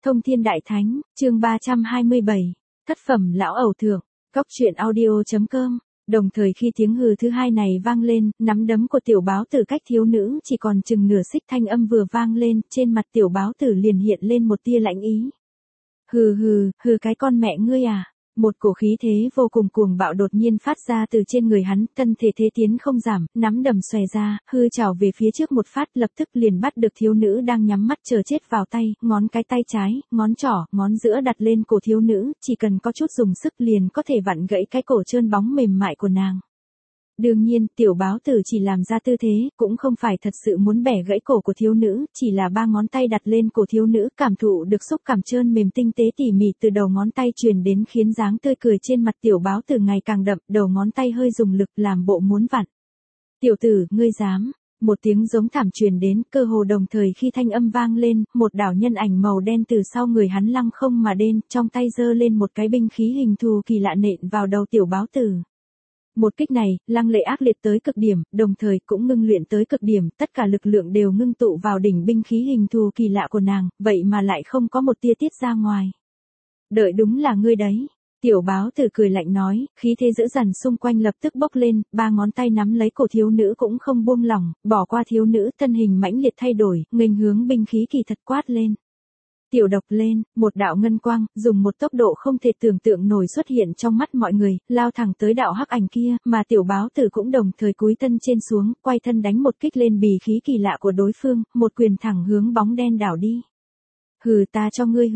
Thông Thiên Đại Thánh, chương 327, Thất phẩm lão ẩu thượng, Góc truyện audio.com. Đồng thời khi tiếng hừ thứ hai này vang lên, nắm đấm của tiểu báo tử cách thiếu nữ chỉ còn chừng nửa xích, thanh âm vừa vang lên, trên mặt tiểu báo tử liền hiện lên một tia lạnh ý. Hừ hừ cái con mẹ ngươi à. Một cổ khí thế vô cùng cuồng bạo đột nhiên phát ra từ trên người hắn, thân thể thế tiến không giảm, nắm đầm xòe ra, hư chảo về phía trước một phát, lập tức liền bắt được thiếu nữ đang nhắm mắt chờ chết vào tay, ngón cái tay trái, ngón trỏ, ngón giữa đặt lên cổ thiếu nữ, chỉ cần có chút dùng sức liền có thể vặn gãy cái cổ trơn bóng mềm mại của nàng. Đương nhiên, tiểu báo tử chỉ làm ra tư thế, cũng không phải thật sự muốn bẻ gãy cổ của thiếu nữ, chỉ là ba ngón tay đặt lên cổ thiếu nữ, cảm thụ được xúc cảm trơn mềm tinh tế tỉ mỉ từ đầu ngón tay truyền đến, khiến dáng tươi cười trên mặt tiểu báo tử ngày càng đậm, đầu ngón tay hơi dùng lực làm bộ muốn vặn. Tiểu tử, ngươi dám. Một tiếng giống thảm truyền đến, cơ hồ đồng thời khi thanh âm vang lên, một đảo nhân ảnh màu đen từ sau người hắn lăng không mà đến, trong tay giơ lên một cái binh khí hình thù kỳ lạ nện vào đầu tiểu báo tử. Một kích này, lăng lệ ác liệt tới cực điểm, đồng thời cũng ngưng luyện tới cực điểm, tất cả lực lượng đều ngưng tụ vào đỉnh binh khí hình thù kỳ lạ của nàng, vậy mà lại không có một tia tiết ra ngoài. Đợi đúng là ngươi đấy. Tiểu báo tử cười lạnh nói, khí thế dữ dằn xung quanh lập tức bốc lên, ba ngón tay nắm lấy cổ thiếu nữ cũng không buông lỏng, bỏ qua thiếu nữ, thân hình mãnh liệt thay đổi, nghênh hướng binh khí kỳ thật quát lên. Tiểu độc lên, một đạo ngân quang, dùng một tốc độ không thể tưởng tượng nổi xuất hiện trong mắt mọi người, lao thẳng tới đạo hắc ảnh kia, mà tiểu báo tử cũng đồng thời cúi thân trên xuống, quay thân đánh một kích lên bì khí kỳ lạ của đối phương, một quyền thẳng hướng bóng đen đảo đi. Hừ ta cho ngươi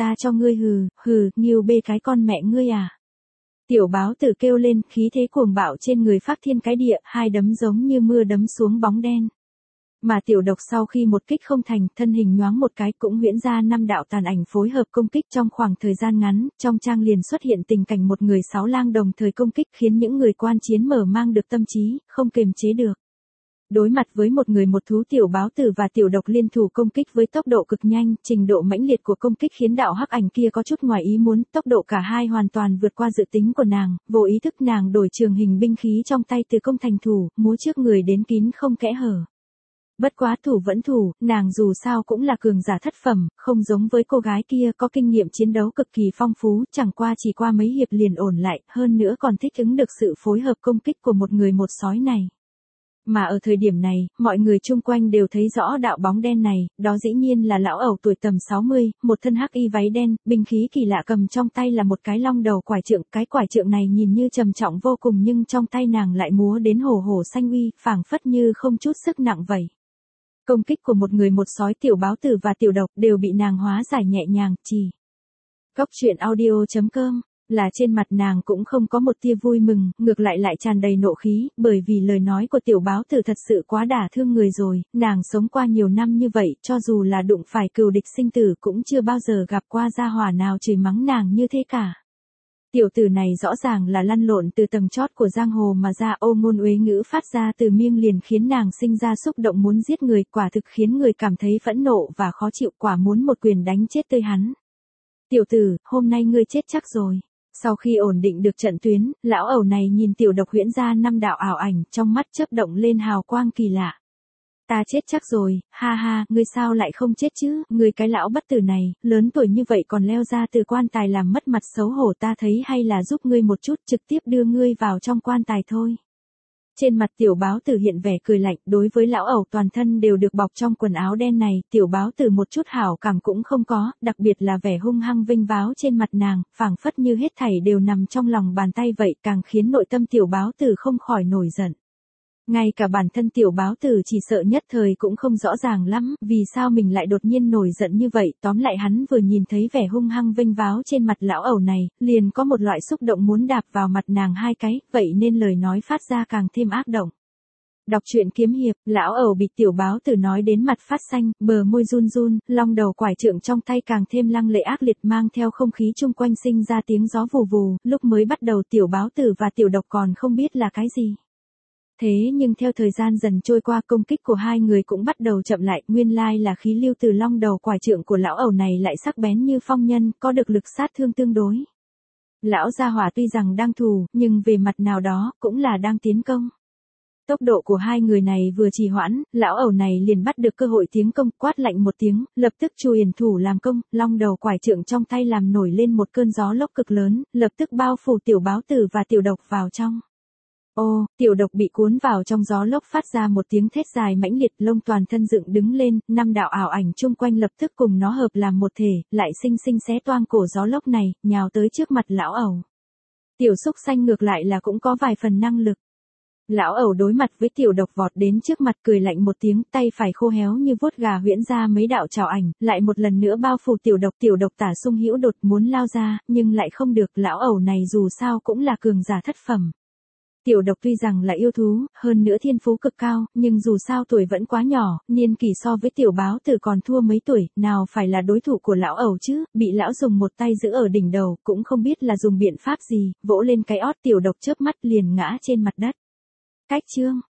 hừ, nghiêu bê cái con mẹ ngươi à. Tiểu báo tử kêu lên, khí thế cuồng bạo trên người phát thiên cái địa, hai đấm giống như mưa đấm xuống bóng đen. Mà tiểu độc sau khi một kích không thành, thân hình nhoáng một cái cũng huyễn ra 5 đạo tàn ảnh phối hợp công kích trong khoảng thời gian ngắn, trong trang liền xuất hiện tình cảnh một người 6 lang đồng thời công kích khiến những người quan chiến mở mang được tâm trí, không kềm chế được. Đối mặt với một người một thú, tiểu báo tử và tiểu độc liên thủ công kích với tốc độ cực nhanh, trình độ mãnh liệt của công kích khiến đạo hắc ảnh kia có chút ngoài ý muốn, tốc độ cả hai hoàn toàn vượt qua dự tính của nàng, vô ý thức nàng đổi trường hình binh khí trong tay từ công thành thủ, múa trước người đến kín không kẽ hở. Bất quá thủ vẫn thủ, nàng dù sao cũng là cường giả thất phẩm, không giống với cô gái kia có kinh nghiệm chiến đấu cực kỳ phong phú, chẳng qua chỉ qua mấy hiệp liền ổn lại, hơn nữa còn thích ứng được sự phối hợp công kích của một người một sói này. Mà ở thời điểm này, mọi người chung quanh đều thấy rõ đạo bóng đen này, đó dĩ nhiên là lão ẩu tuổi tầm 60, một thân hắc y váy đen, binh khí kỳ lạ cầm trong tay là một cái long đầu quải trượng, cái quải trượng này nhìn như trầm trọng vô cùng nhưng trong tay nàng lại múa đến hổ hổ xanh uy, phảng phất như không chút sức nặng vậy. Công kích của một người một sói, tiểu báo tử và tiểu độc đều bị nàng hóa giải nhẹ nhàng, chỉ. Góc truyện audio.com, là trên mặt nàng cũng không có một tia vui mừng, ngược lại tràn đầy nộ khí, bởi vì lời nói của tiểu báo tử thật sự quá đả thương người rồi, nàng sống qua nhiều năm như vậy, cho dù là đụng phải cừu địch sinh tử cũng chưa bao giờ gặp qua gia hỏa nào chửi mắng nàng như thế cả. Tiểu tử này rõ ràng là lăn lộn từ tầng chót của giang hồ mà ra, ô ngôn uế ngữ phát ra từ miệng liền khiến nàng sinh ra xúc động muốn giết người, quả thực khiến người cảm thấy phẫn nộ và khó chịu, quả muốn một quyền đánh chết tươi hắn. Tiểu tử, hôm nay ngươi chết chắc rồi. Sau khi ổn định được trận tuyến, lão ẩu này nhìn tiểu độc huyễn ra 5 đạo ảo ảnh, trong mắt chớp động lên hào quang kỳ lạ. Ta chết chắc rồi, ha, ngươi sao lại không chết chứ, ngươi cái lão bất tử này, lớn tuổi như vậy còn leo ra từ quan tài làm mất mặt xấu hổ, ta thấy hay là giúp ngươi một chút, trực tiếp đưa ngươi vào trong quan tài thôi. Trên mặt tiểu báo tử hiện vẻ cười lạnh, đối với lão ẩu toàn thân đều được bọc trong quần áo đen này, tiểu báo tử một chút hảo cảm cũng không có, đặc biệt là vẻ hung hăng vinh váo trên mặt nàng, phảng phất như hết thảy đều nằm trong lòng bàn tay vậy, càng khiến nội tâm tiểu báo tử không khỏi nổi giận. Ngay cả bản thân tiểu báo tử chỉ sợ nhất thời cũng không rõ ràng lắm, vì sao mình lại đột nhiên nổi giận như vậy, tóm lại hắn vừa nhìn thấy vẻ hung hăng vinh váo trên mặt lão ẩu này, liền có một loại xúc động muốn đạp vào mặt nàng hai cái, vậy nên lời nói phát ra càng thêm ác động. Đọc truyện kiếm hiệp, lão ẩu bị tiểu báo tử nói đến mặt phát xanh, bờ môi run run, long đầu quải trượng trong tay càng thêm lăng lệ ác liệt mang theo không khí chung quanh sinh ra tiếng gió vù vù, lúc mới bắt đầu tiểu báo tử và tiểu độc còn không biết là cái gì. Thế nhưng theo thời gian dần trôi qua công kích của hai người cũng bắt đầu chậm lại, nguyên lai là khí lưu từ long đầu quải trượng của lão ẩu này lại sắc bén như phong nhân, có được lực sát thương tương đối. Lão gia hỏa tuy rằng đang thù, nhưng về mặt nào đó, cũng là đang tiến công. Tốc độ của hai người này vừa trì hoãn, lão ẩu này liền bắt được cơ hội tiến công, quát lạnh một tiếng, lập tức chùi thủ làm công, long đầu quải trượng trong tay làm nổi lên một cơn gió lốc cực lớn, lập tức bao phủ tiểu báo tử và tiểu độc vào trong. Ô, tiểu độc bị cuốn vào trong gió lốc phát ra một tiếng thét dài mãnh liệt, lông toàn thân dựng đứng lên, năm đạo ảo ảnh chung quanh lập tức cùng nó hợp làm một thể, lại xinh xinh xé toang cổ gió lốc này, nhào tới trước mặt lão ẩu. Tiểu xúc xanh ngược lại là cũng có vài phần năng lực. Lão ẩu đối mặt với tiểu độc vọt đến trước mặt cười lạnh một tiếng, tay phải khô héo như vuốt gà huyễn ra mấy đạo trảo ảnh, lại một lần nữa bao phủ tiểu độc tả sung hữu đột muốn lao ra, nhưng lại không được, lão ẩu này dù sao cũng là cường giả thất phẩm. Tiểu độc tuy rằng là yêu thú, hơn nữa thiên phú cực cao, nhưng dù sao tuổi vẫn quá nhỏ, niên kỷ so với tiểu báo tử còn thua mấy tuổi, nào phải là đối thủ của lão ẩu chứ, bị lão dùng một tay giữ ở đỉnh đầu, cũng không biết là dùng biện pháp gì, vỗ lên cái ót tiểu độc chớp mắt liền ngã trên mặt đất. Cách chương